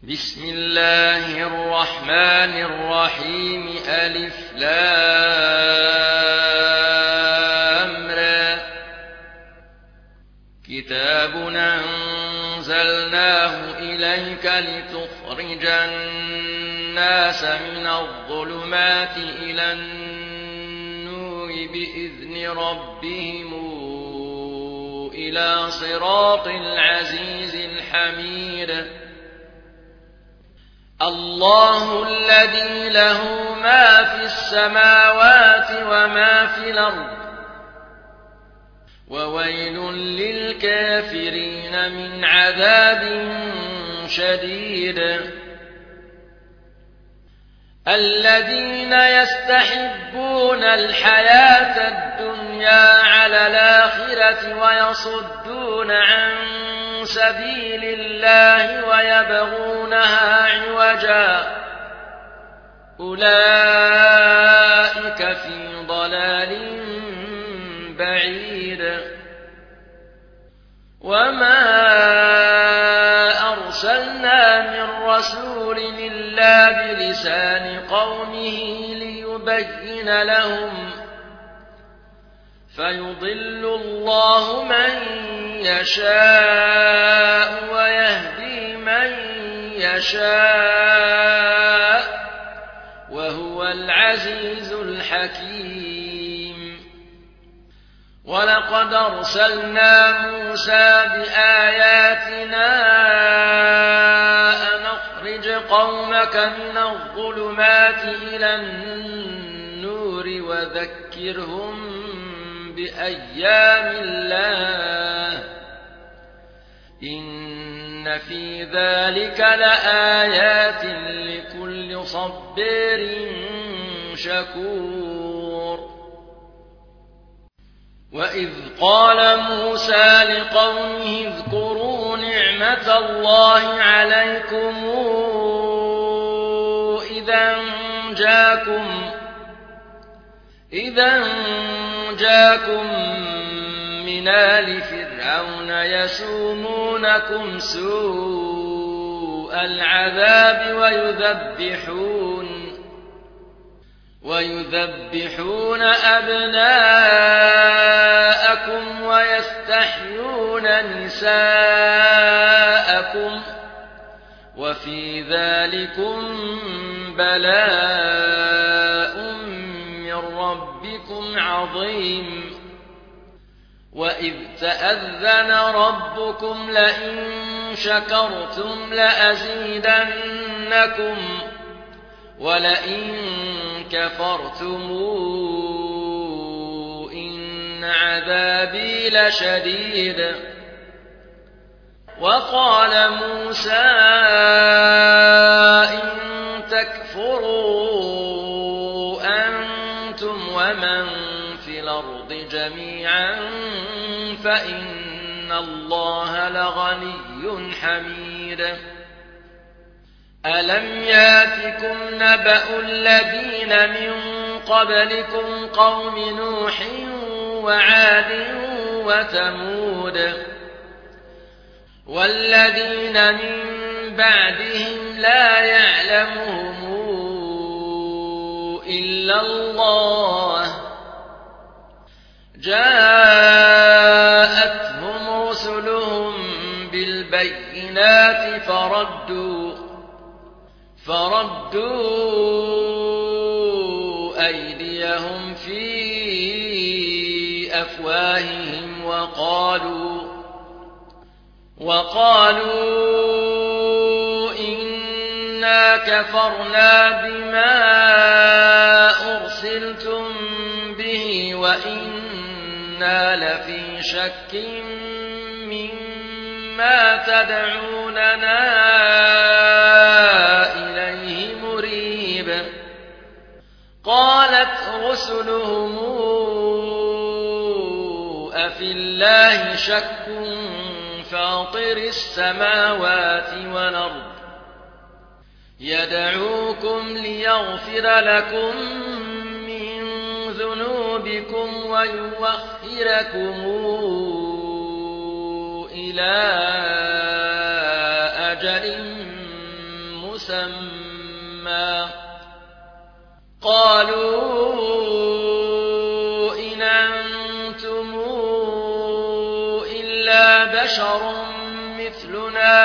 بسم الله الرحمن الرحيم ألف لام را كتاب أنزلناه إليك لتخرج الناس من الظلمات إلى النور بإذن ربهم إلى صراط العزيز الحميد الله الذي له ما في السماوات وما في الأرض وويل للكافرين من عذاب شديد الذين يستحبون الحياة الدنيا على الآخرة ويصدون عن سبيل الله ويبغونها عوجا أولئك في ضلال بعيد وما أرسلنا من رسول إلا بلسان قومه ليبين لهم فيضل الله من يشاء ويهدي من يشاء وهو العزيز الحكيم ولقد أرسلنا موسى بآياتنا أن أخرج قومك من الظلمات إلى النور وذكرهم بأيام الله إن في ذلك لآيات لكل صبار شكور وإذ قال موسى لقومه اذكروا نعمة الله عليكم إذا جاكم من آل فرعون يسومونكم سوء العذاب ويذبحون أبناءكم ويستحيون نساءكم وفي ذلكم بلاء من ربكم عظيم وإذ تأذن ربكم لئن شكرتم لأزيدنكم ولئن كفرتم إن عذابي لشديد وقال موسى إن تكفروا أنتم ومن في الأرض جميعا فإن الله لغني حميد ألم ياتكم نبأ الذين من قبلكم قوم نوح وعاد وثمود والذين من بعدهم لا يعلمهم إلا الله جاءتهم رسلهم بالبينات فردوا أيديهم في أفواههم وقالوا إنا كفرنا بما أرسلتم به وإنا لفي شك مما تدعوننا إليه مريب قالت رسلهم أفي الله شك فاطر السماوات والأرض يدعوكم ليغفر لكم من ذنوبكم ويؤخركم إلى أجل مسمى قالوا إن أنتم إلا بشر مثلنا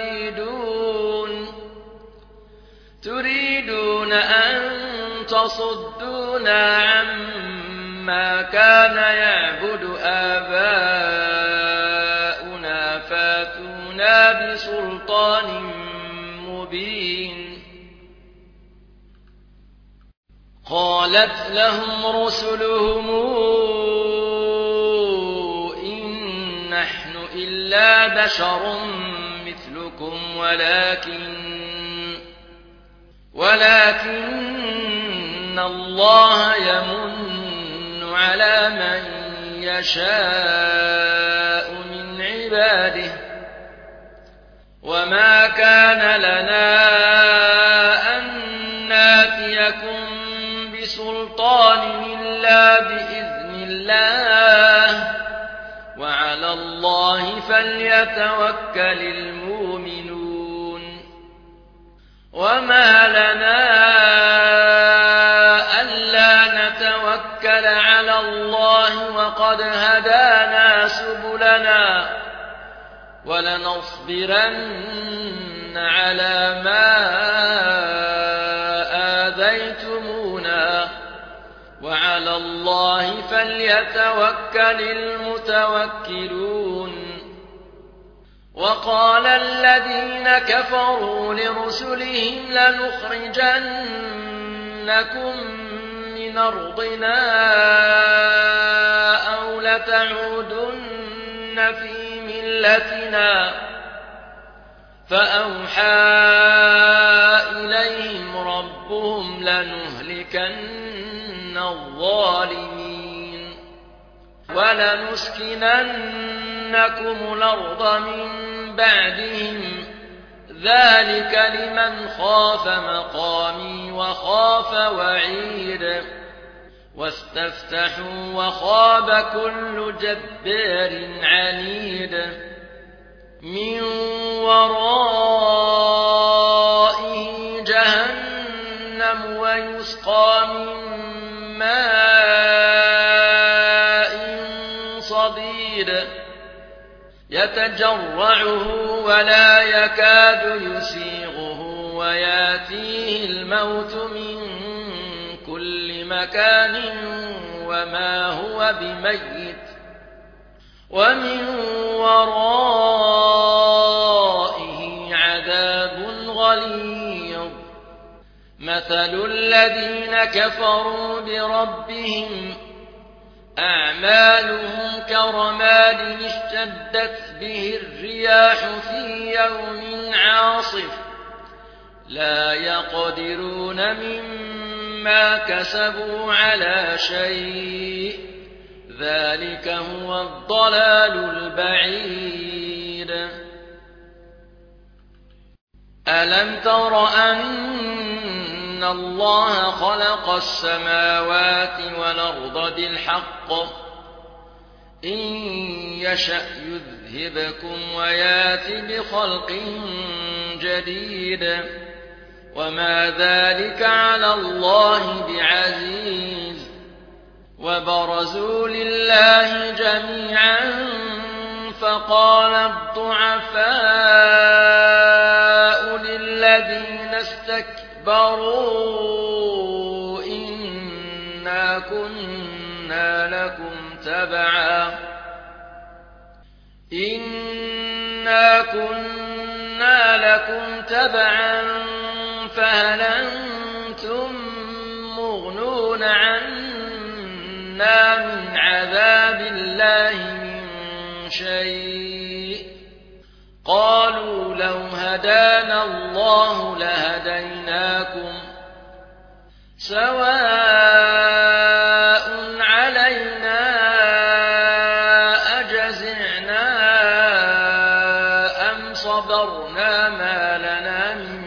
تريدون أن تصدونا عما كان يعبد آباؤنا فاتونا بسلطان مبين قالت لهم رسلهم إن نحن إلا بشر مثلكم ولكن الله يمن على من يشاء من عباده وما كان لنا أن ناتيكم بسلطان إلا بإذن الله وعلى الله فليتوكل المؤمنون وما لنا ألا نتوكل على الله وقد هدانا سبلنا ولنصبرن على ما آذيتمونا وعلى الله فليتوكل المتوكلون وقال الذين كفروا لرسلهم لنخرجنكم من أرضنا أو لتعودن في ملتنا فأوحى إليهم ربهم لنهلكن الظالمين ولنسكننكم الأرض من بعدهم ذلك لمن خاف مقامي وخاف وعيد واستفتحوا وخاب كل جبار عنيد من ورائه جهنم ويسقى من ماء صديد يتجرعه ولا يكاد يسيغه وياتيه الموت من كل مكان وما هو بميت ومن ورائه عذاب غليظ مثل الذين كفروا بربهم أعمالهم كرماد اشتدت به الرياح في يوم عاصف لا يقدرون مما كسبوا على شيء ذلك هو الضلال البعيد ألم تر أن الله خلق السماوات والأرض بالحق إن يشأ يذهبكم ويات بخلق جديد وما ذلك على الله بعزيز وبرزوا لله جميعا فقال الضعفاء للذين استكبروا إنا كنا لكم تبعا فهل أنتم مغنون عنا من عذاب الله من شيء قالوا لو هدانا الله لهديناكم سواء علينا أجزعنا أم صبرنا ما لنا من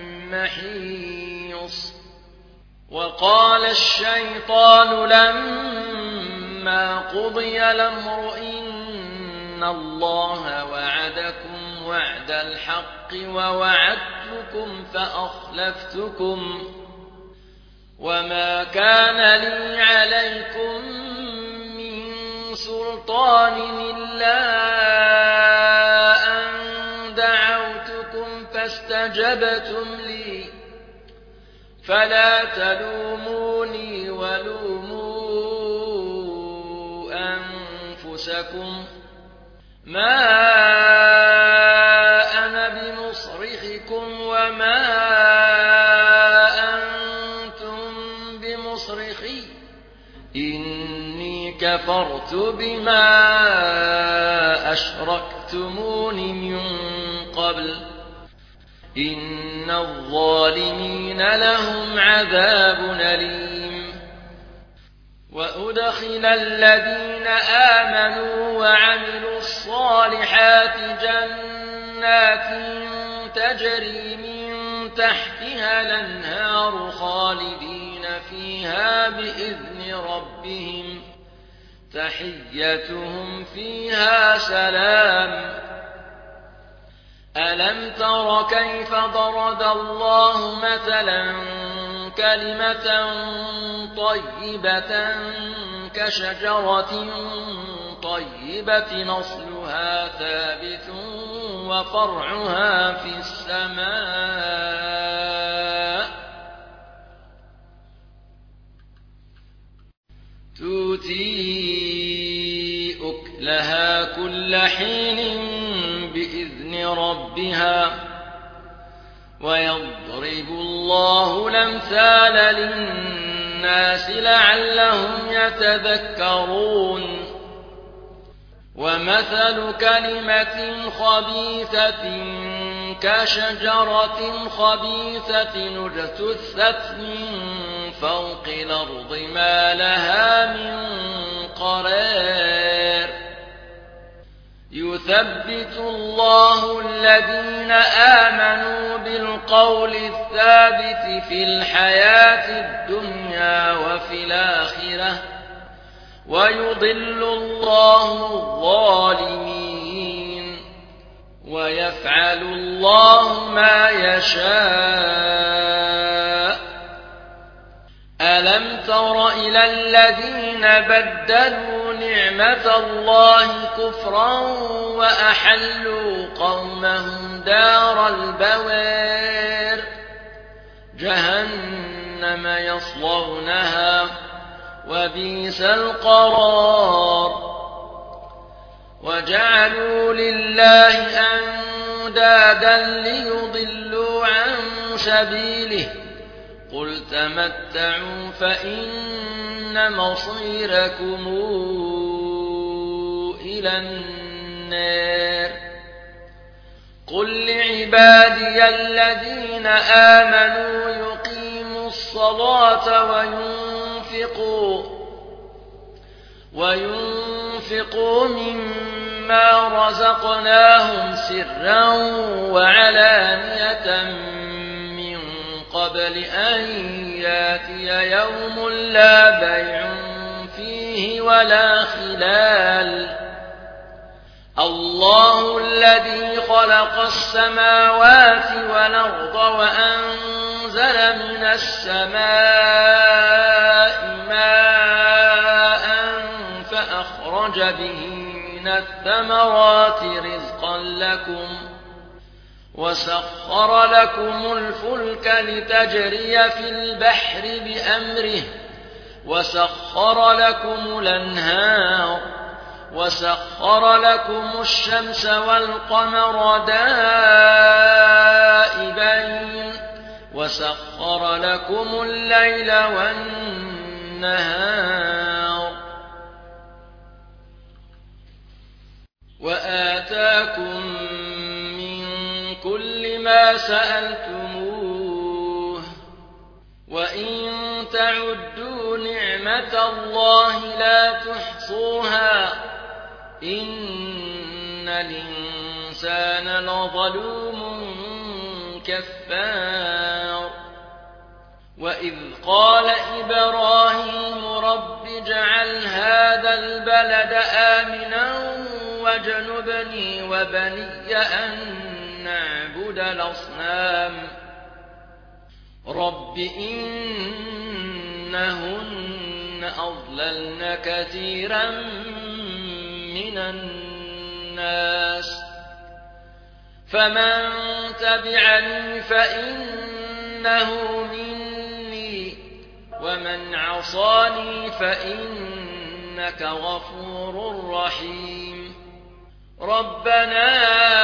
محيص وقال الشيطان لما قضي الأمر إن الله وعدكم وعد الحق ووعدتكم فأخلفتكم وما كان لي عليكم من سلطان إلا أن دعوتكم فاستجبتم لي فلا تلوموني ولوموا أنفسكم ما أنا بمصرخكم وما أنتم بمصرخي إني كفرت بما أشركتمون من قبل إن الظالمين لهم عذاب أليم وأدخل الذين آمنوا وعملوا الصالحات جنات تجري من تحتها الأنهار خالدين فيها بإذن ربهم تحيتهم فيها سلام ألم تر كيف ضرب الله مثلا كلمة طيبة كشجرة طيبة أصلها ثابت وفرعها في السماء تؤتي أكلها كل حين بإذن ربها ويضرب الله الأمثال للناس لعلهم يتذكرون ومثل كلمة خبيثة كشجرة خبيثة اجتثت من فوق الأرض ما لها من قرار يثبت الله الذين آمنوا بالقول الثابت في الحياة الدنيا وفي الآخرة ويضل الله الظالمين ويفعل الله ما يشاء ألم تر إلى الذين بدلوا نعمة الله كفرا وأحلوا قومهم دار البوار جهنم يصلونها وبئس القرار وجعلوا لله أندادا ليضلوا عن سبيله قل تمتعوا فإن مصيركم إلى النار قل لعبادي الذين آمنوا يقيموا الصلاة وينفقوا مما رزقناهم سرا وعلانية من قبل أن ياتي يوم لا بيع فيه ولا خلال الله الذي خلق السماوات والأرض وأنزل من السماء ماء فأخرج به من الثمرات رزقا لكم وسخر لكم الفلك لتجري في البحر بأمره وسخر لكم الأنهار وسخر لكم الشمس والقمر دائبين وسخر لكم الليل والنهار وآتاكم من كل ما سألتموه وإن تعدوا نعمة الله لا تحصوها إن الإنسان لظلوم كفار وإذ قال إبراهيم رب اجعل هذا البلد آمنا واجنبني وبني أن نعبد الأصنام رب إنهن أضللن كثيرا من الناس فمن تبعني فإنه مني ومن عصاني فإنك غفور رحيم ربنا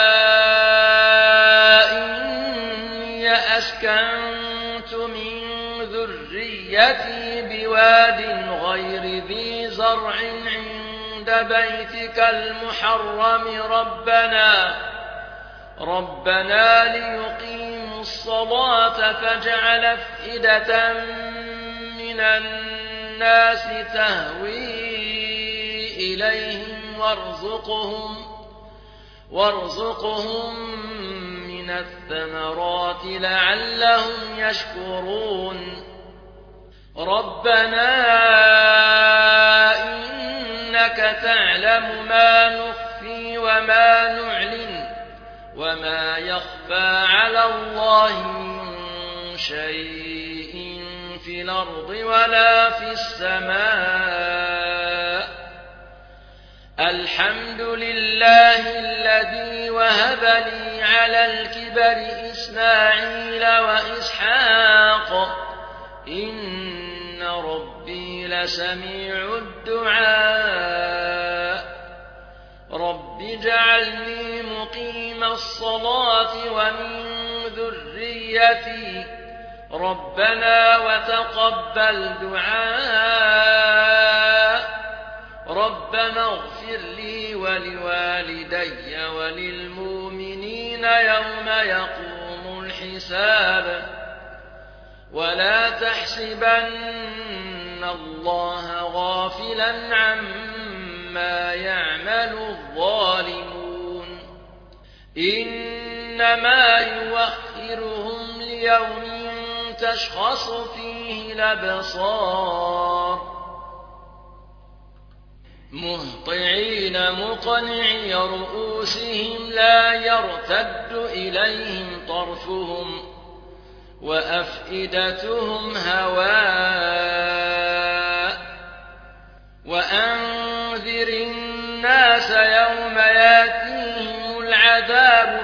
إني أسكنت من ذريتي بواد غير ذي زرع عند بيتك المحرم ربنا ليقيموا الصلاة فاجعل أفئدة من الناس تهوي إليهم وارزقهم من الثمرات لعلهم يشكرون ربنا إنك تعلم ما نخفي وما نعلن وما يخفى على الله من شيء في الأرض ولا في السماء الحمد لله الذي وهب لي على الكبر إسماعيل وإسحاق إن ربي لسميع الدعاء رب اجعلني مقيم الصلاة ومن ذريتي ربنا وتقبل دعاء ربنا اغفر لي ولوالدي وللمؤمنين يوم يقوم الحساب ولا تحسبن الله غافلا عما يعمل الظالمون إنما يؤخرهم ليوم تشخص فيه الأبصار مهطعين مقنعي رؤوسهم لا يرتد إليهم طرفهم وأفئدتهم هواء وأنذر الناس يوم ياتيهم العذاب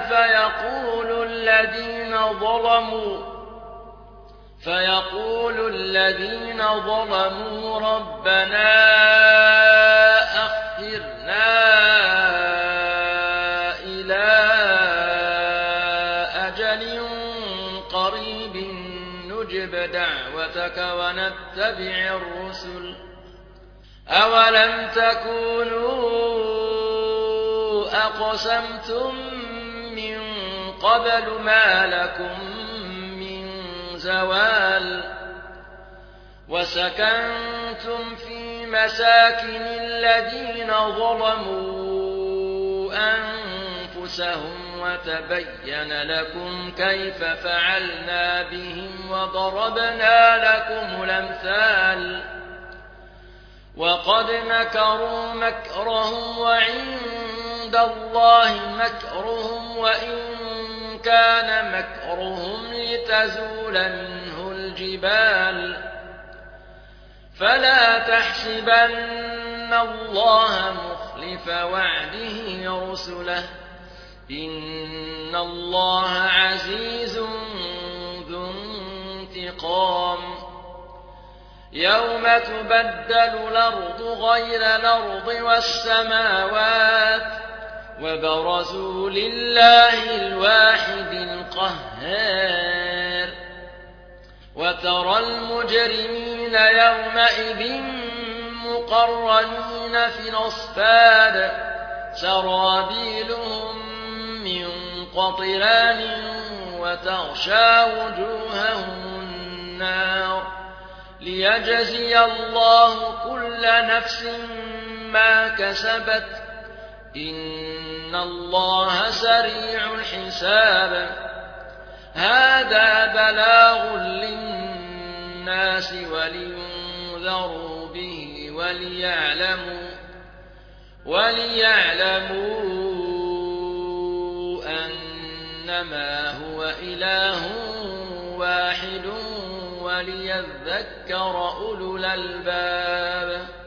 فيقول الذين ظلموا ربنا أخرنا إلى أجل قريب نجب دعوتك ونتبع الرسل أولم تكونوا أقسمتم من قبل ما لكم من زوال وسكنتم في مساكن الذين ظلموا أنفسهم وتبين لكم كيف فعلنا بهم وضربنا لكم الأمثال وقد مكروا مكرهم وعند الله مكرهم وإن كان مكرهم لتزول منه الجبال فلا تحسبن الله مخلف وعده رسله إن الله عزيز ذو انتقام يوم تبدل الأرض غير الأرض والسماوات وبرزوا لله الواحد القهار وترى المجرمين يومئذ مقرنين في الأصفاد سرابيلهم من قطران وتغشى وجوههم النار ليجزي الله كل نفس ما كسبت إن الله سريع الحساب هذا بلاغ للناس ولينذروا به وليعلموا أنما هو إله واحد وليذكر أولو الألباب